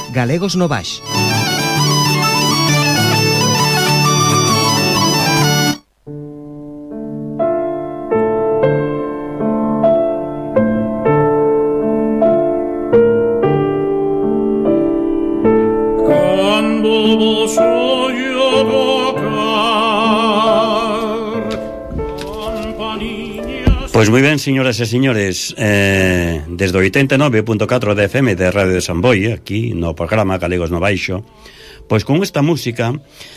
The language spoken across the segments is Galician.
Galegos no Baix. Pois moi ben, señoras e señores, desde o 89.4 de FM de Radio de Samboy, aquí no programa Galegos no Baixo, pois con esta música,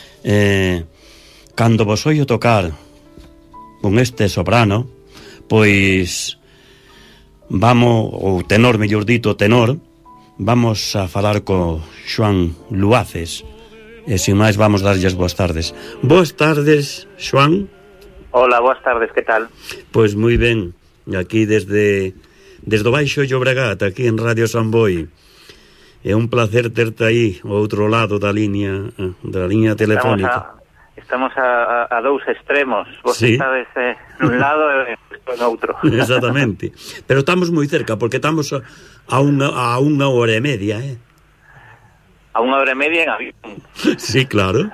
cando vos oio tocar con este soprano, pois vamos, ou tenor, mellor dito, tenor, vamos a falar co Xoán Luaces, e sin máis vamos darlles boas tardes. Boas tardes, Xoán. Hola, boas tardes, que tal? Pois moi ben, aquí desde o Baixo Llobregat, aquí en Radio Samboy. É un placer terte aí ao outro lado da liña telefónica. Estamos a dous extremos. Vos sí. Estades nun lado e no outro. Exactamente. Pero estamos moi cerca, porque estamos a unha hora e media, A unha hora e media en avión. Sí, claro.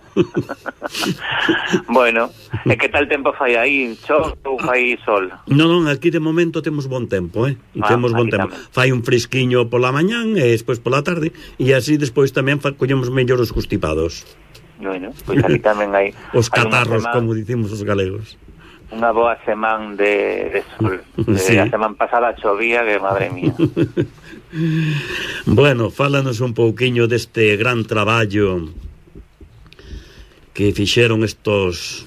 Bueno, e que tal tempo fai aí? Chove ou fai sol? Non, aquí de momento temos bon tempo, temos bon tempo. Tamén. Fai un fresquiño pola mañán e despois pola tarde, e así despois tamén collemos mellor os constipados. Bueno, pois aquí tamén hai os catarros, como dicimos os galegos. Unha boa semana de sol. Sí. A semana pasada chovía, que madre mía. Bueno, fálanos un pouquiño deste gran traballo que fixeron estos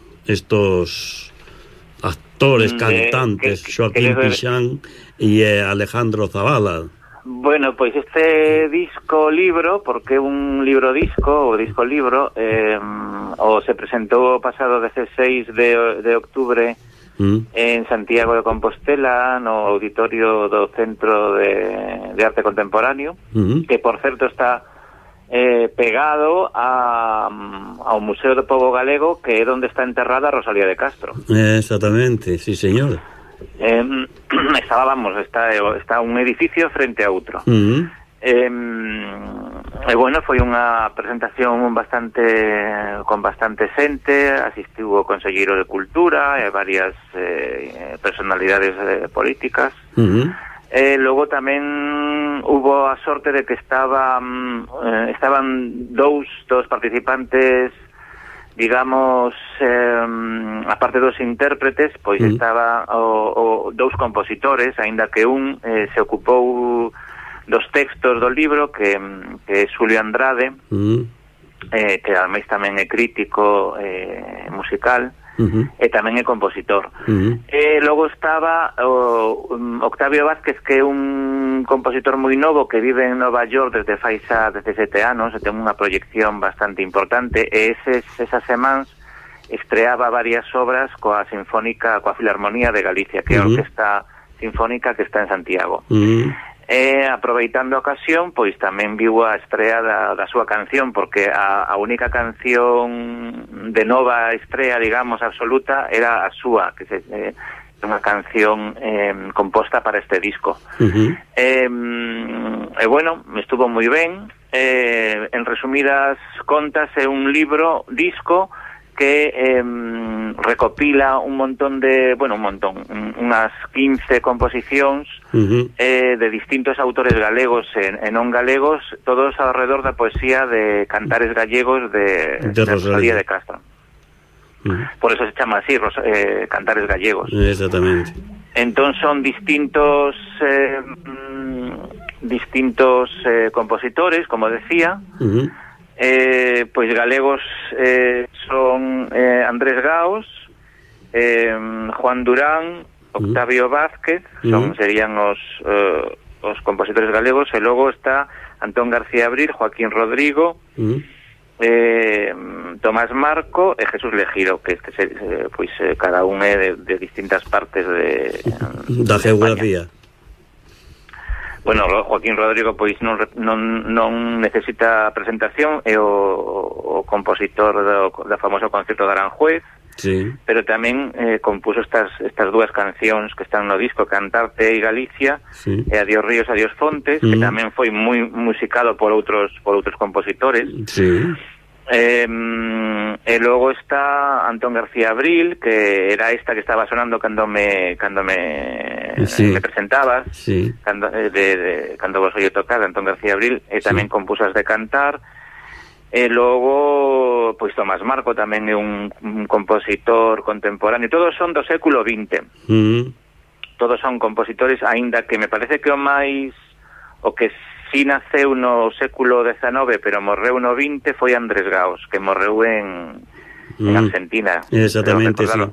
actores, cantantes, Joaquín Pixán e Alejandro Zavala. Bueno, pois este disco-libro, porque é un libro-disco, ou disco-libro, se presentou o pasado 16 de octubre en Santiago de Compostela, no auditorio do Centro de Arte Contemporáneo, que, por certo, está pegado ao Museo do Pobo Galego, que é onde está enterrada Rosalía de Castro. Exactamente, sí, señor. Está un edificio frente a outro. Bueno, foi unha presentación con bastante xente. Asistiu o Conselleiro de Cultura e varias personalidades políticas. Logo tamén hubo a sorte de que estaban dous participantes, digamos, aparte dos intérpretes, pois estaba dous compositores, aínda que un se ocupou dos textos do libro, que é Xulio Andrade, que ademais tamén é crítico musical, e tamén é compositor. Logo estaba Octavio Vázquez, que é un compositor moi novo que vive en Nova York desde fai xa 17 anos, e ten unha proyección bastante importante, e esas semanas estreaba varias obras coa Filarmonía de Galicia, que é a Orquesta Sinfónica que está en Santiago. Aproveitando a ocasión, pois tamén viu a estrea da súa canción, porque a única canción de nova estrea, digamos, absoluta, era a súa, que é unha canción composta para este disco. Bueno, estuvo moi ben. En resumidas contas, é un disco que recopila unhas 15 composicións de distintos autores galegos e non galegos, todos alrededor da poesía de cantares gallegos de Rosalía de Castro. Por eso se chama así, Cantares Gallegos. Exactamente. Entón son distintos compositores, como decía. Pois galegos son Andrés Gaos, Juan Durán, Octavio Vázquez, serían os compositores galegos, e logo está Antón García Abril, Joaquín Rodrigo, Tomás Marco e Jesús Lejiro, que pois cada un é de distintas partes da geografía. Bueno, Joaquín Rodrigo pois non necesita presentación, é o compositor do famoso concerto de Aranjuez. pero tamén compuso estas dúas cancións que están no disco, Cantarte e Galicia, e Adiós Ríos, Adiós Fontes, que tamén foi moi musicado por outros compositores. E logo está Antón García Abril, que era esta que estaba sonando cando me presentabas, cando vos oí tocar, Antón García Abril, e tamén compuso As de Cantar. E logo, pois Tomás Marco tamén é un compositor contemporáneo. Todos son do século XX. Todos son compositores, aínda que me parece que o que si naceu no século XIX, pero morreu no XX, foi Andrés Gaos, que morreu en Argentina. Exactamente, sí.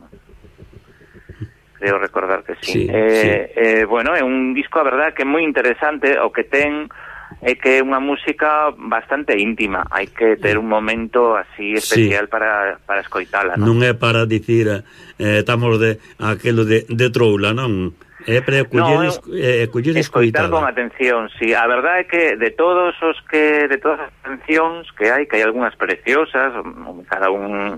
Creo recordar que sí. Bueno, é un disco, a verdad, que é moi interesante, o que ten é que é unha música bastante íntima, hai que ter un momento así especial para escoitala, non? Non é para dicir estamos de aquelo de troula, non? É para coller escoitar con atención, sí. A verdade é que de todas as cancións que hai algunhas preciosas, cada un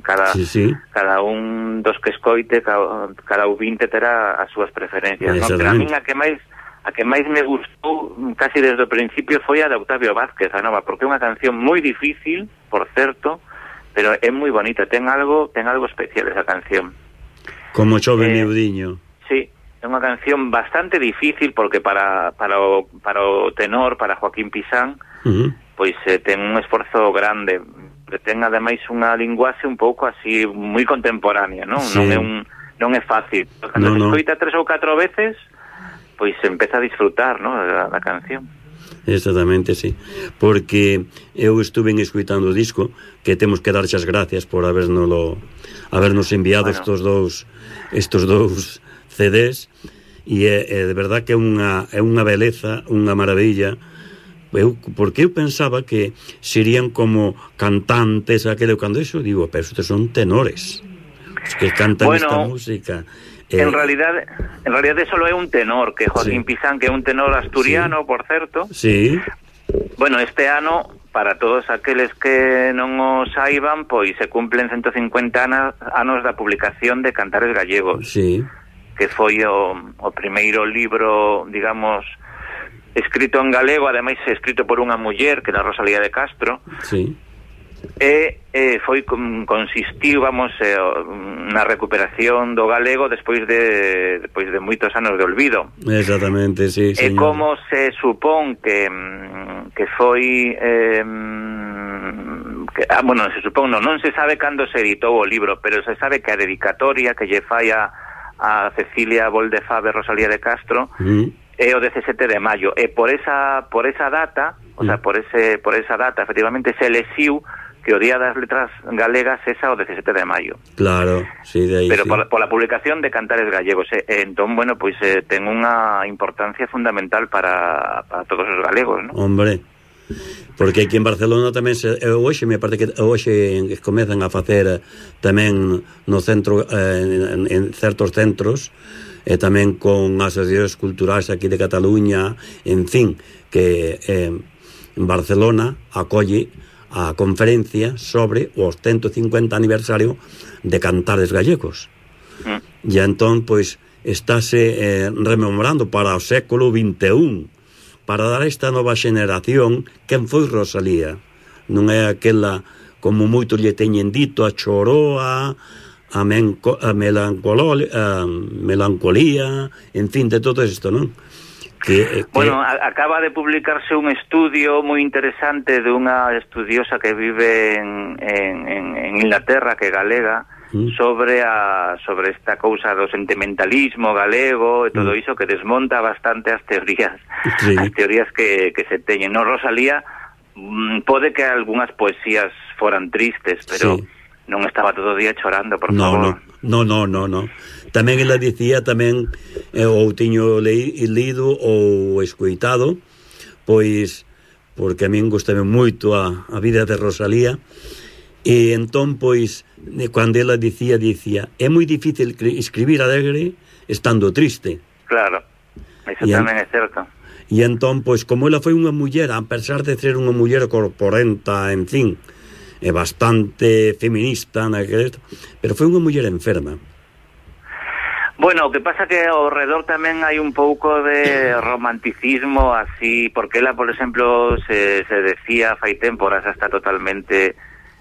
dos que escoite, cada ouvinte terá as súas preferencias, non? Pero a min a que máis me gustou casi desde o principio foi a de Octavio Vázquez, a nova, porque é unha canción moi difícil, por certo, pero é moi bonita, ten algo especial esa canción. Como chove miudiño. Sí, é unha canción bastante difícil porque para o tenor, para Joaquín Pisán, pois ten un esforzo grande, que ten ademais unha linguaxe un pouco así moi contemporánea, non? Sí. Non é fácil. Cando se escoita 3 ou 4 veces, pois se empeza a disfrutar, ¿no?, da canción. Exactamente, sí. Porque eu estuve escuitando o disco, que temos que dar as gracias por habernos enviado estos dous CDs, e é de verdad que é unha beleza, unha maravilla, porque eu pensaba que serían como cantantes, cando iso digo, pero estes son tenores que cantan esta música. En realidade solo é un tenor, que Joaquín Pisán, que é un tenor asturiano, por certo. Sí. Bueno, este ano, para todos aqueles que non o saiban, pois se cumplen 150 anos da publicación de Cantares Gallegos. Sí. Que foi o primeiro libro, digamos, escrito en galego, ademais escrito por unha muller, que era Rosalía de Castro. Sí. Consistiu, na recuperación do galego despois de moitos anos de olvido. Exactamente, sí, señor. E como se supón que foi se supón, non se sabe cando se editou o libro, pero se sabe que a dedicatoria que lle fai a Cecilia Boldefabe Rosalía de Castro é o 17 de maio, e por esa data, por esa data efectivamente se elixiu que o Día das Letras Galegas é o 17 de maio. Claro, sí, de aí. Pero sí, por la publicación de Cantares Gallegos. Entón, bueno, pois ten unha importancia fundamental para todos os galegos, ¿no? Hombre, porque aquí en Barcelona tamén hoxe me parece que hoxe comezan a facer tamén no centro, en certos centros, e tamén con asociacións culturais aquí de Cataluña, en fin, que en Barcelona acolle a conferencia sobre o 150 aniversario de Cantares Gallegos. E entón, pois, estáse rememorando para o século XXI, para dar a esta nova xeneración quen foi Rosalía. Non é aquela, como moitos lle teñen dito, a choroa, a melancolía, en fin, de todo isto, non? Bueno, acaba de publicarse un estudio moi interesante de unha estudiosa que vive en Inglaterra, que é galega, sobre esta cousa do sentimentalismo galego e todo iso, que desmonta bastante as teorías que se teñen. No, Rosalía, pode que algunhas poesías foran tristes, pero non estaba todo o día chorando, por favor. No. Tamén ela dicía, ou tiño lido ou escoitado, pois, porque a min gustame moito a vida de Rosalía, e entón, pois, cando ela dicía, é moi difícil escribir alegre estando triste. Claro, eso tamén é certo. E entón, pois, como ela foi unha muller, a pesar de ser unha muller corporenta, en fin, bastante feminista, pero foi unha muller enferma. Bueno, o que pasa que ao redor tamén hai un pouco de romanticismo así, porque ela, por exemplo, se decía fai tempo, ahora está totalmente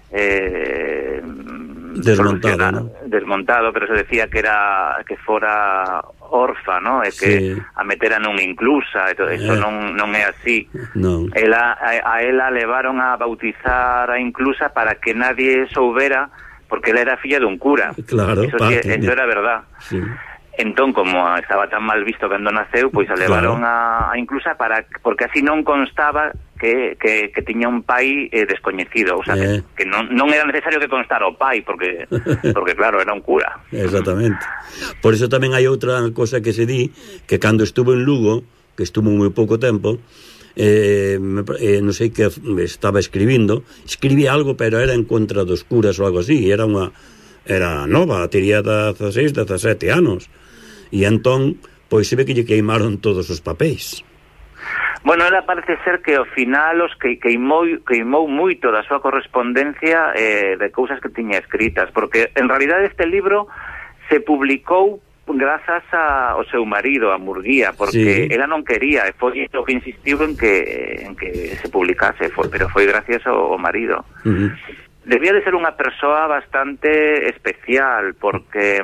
desmontado, ¿no? Desmontado, pero se decía que fora orfa, ¿no? E que a meteran unha inclusa, e todo isto non é así. Non. A ela levaron a bautizar a inclusa para que nadie soubera, porque ela era filla dun cura. Claro, eso era verdad. Sí. Entón, como estaba tan mal visto cando naceu, pois a levaron a inclusa porque así non constaba que tiña un pai descoñecido, o sea, que non era necesario que constara o pai, porque claro, era un cura. Exactamente. Por eso tamén hai outra cosa que se di, que cando estuvo en Lugo, que estuvo moi pouco tempo, non sei que estaba escribía algo, pero era en contra dos curas ou algo así, era nova, tería 16, 17 anos, e entón pois se ve que lle queimaron todos os papéis. Bueno, ela parece ser que ao final os queimou moito da súa correspondencia de cousas que tiña escritas, porque en realidad este libro se publicou grazas ao seu marido, a Murguía, porque ela non quería, e foi o que insistiu en que se publicase, pero foi gracias ao marido. Debía de ser unha persoa bastante especial, porque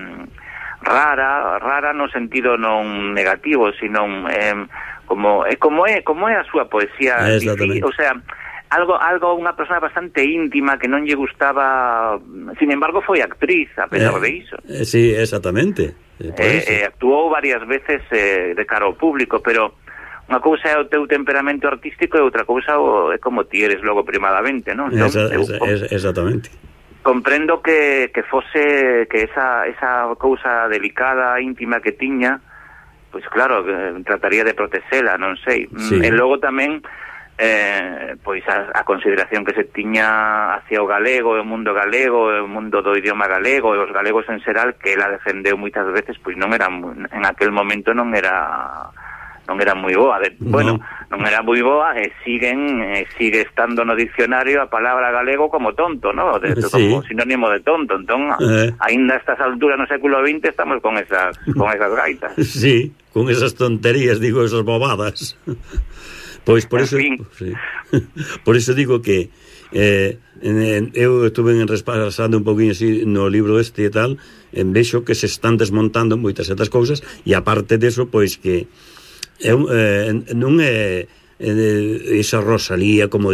rara no sentido non negativo, sino como é a súa poesía, o sea, algo unha persoa bastante íntima que non lle gustaba. Sin embargo, foi actriz a pesar de iso. Sí, exactamente. Actuou varias veces de cara ao público, pero unha cousa é o teu temperamento artístico e outra cousa é como ti eres logo primadamente, non? Exactamente. Comprendo que esa cousa delicada, íntima que tiña, pois claro, trataría de protexela, non sei. E logo tamén pois a consideración que se tiña hacia o galego, o mundo galego, o mundo do idioma galego, e os galegos en xeral, que ela defendeu moitas veces, pois non era, en aquel momento non era moi boa. Non era moi boa, e sigue estando no diccionario a palabra galego como tonto, ¿no? Como sinónimo de tonto. Entón, aínda a estas alturas no século XX estamos con esas gaitas. Sí, con esas tonterías, digo, esas bobadas. Pois por eso, por eso digo que eu estuve repasando un poquinho así no libro este e tal, vexo que se están desmontando moitas outras cousas, e aparte deso, pois que non é esa Rosalía como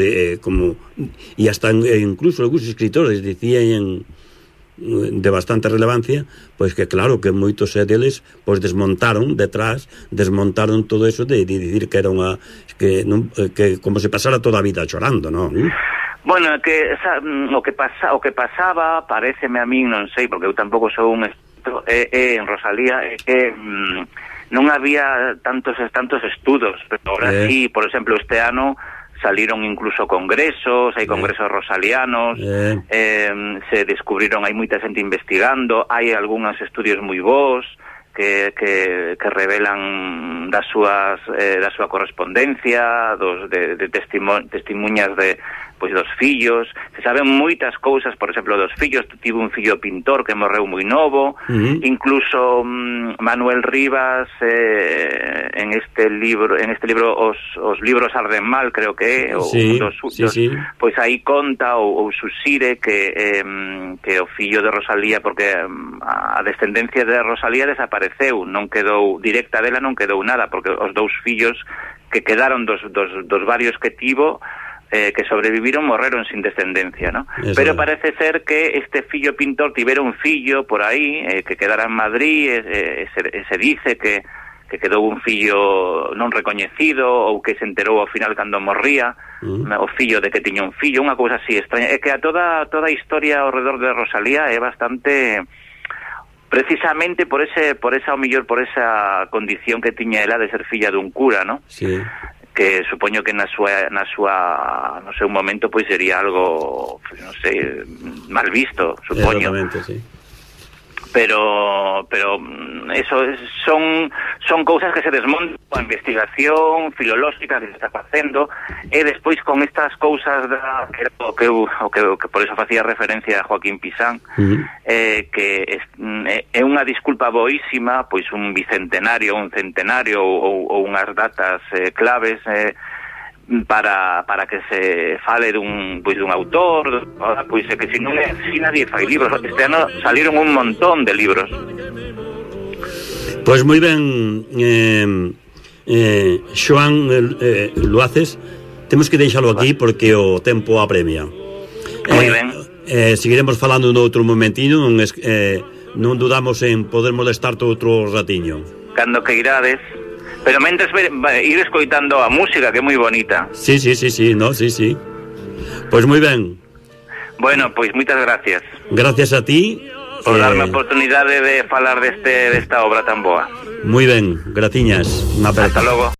e hasta incluso algúns escritores dicían de bastante relevancia, pois que claro que moitos deles pois desmontaron todo eso de dicir que era unha que como se pasara toda a vida chorando, non? Bueno, o que pasaba, paréceme a min, non sei, porque eu tampouco sou un experto, en Rosalía, que non había tantos estudos, pero ahora sí, por exemplo, este ano saliron incluso congresos, hai congresos rosalianos, se descubriron, hai moita xente investigando, hai algúns estudios moi bons que revelan da súa correspondencia, de testimuñas dos fillos. Se saben moitas cousas, por exemplo, dos fillos. Tivo un fillo pintor que morreu moi novo, incluso Manuel Rivas en este libro os libros arden mal, creo que é, pois aí conta ou susire que o fillo de Rosalía, porque a descendencia de Rosalía desapareceu, non quedou directa dela, non quedou nada, porque os dous fillos que quedaron dos varios que tivo, que sobreviviron, morreron sin descendencia, ¿no? Pero parece ser que este fillo pintor tivera un fillo por aí, que quedara en Madrid, se dice que quedou un fillo non recoñecido, ou que se enterou ao final cando morría, o fillo de que tiña un fillo, unha cousa así extraña. É que a toda a historia ao redor de Rosalía é bastante, precisamente por esa condición que tiña ela de ser filla dun cura, ¿no? Sí. Que supoño que no seu momento pois sería algo, non sei, mal visto, supoño. Exactamente, sí. pero eso son cousas que se desmontan coa investigación filolóxica que se está facendo, e despois con estas cousas o que por eso facía referencia a Joaquín Pisán, que é unha disculpa boísima, pois un bicentenario, un centenario ou unhas datas claves para que se fale dun autor, pois é que se non é así nadie fai libros. Este ano salieron un montón de libros. Pois moi ben, Xoán Luaces, temos que deixalo aquí porque o tempo apremia. Moi ben. Seguiremos falando noutro momentiño, non dudamos en poder molestarte outro ratiño. Cando que irades. Pero mentres ir escoitando a música, que é moi bonita. Sí, no, sí. Pois moi ben. Bueno, pois moitas gracias. Gracias a ti. Por darme a oportunidade de falar desta obra tan boa. Moi ben, gratiñas. Hasta logo.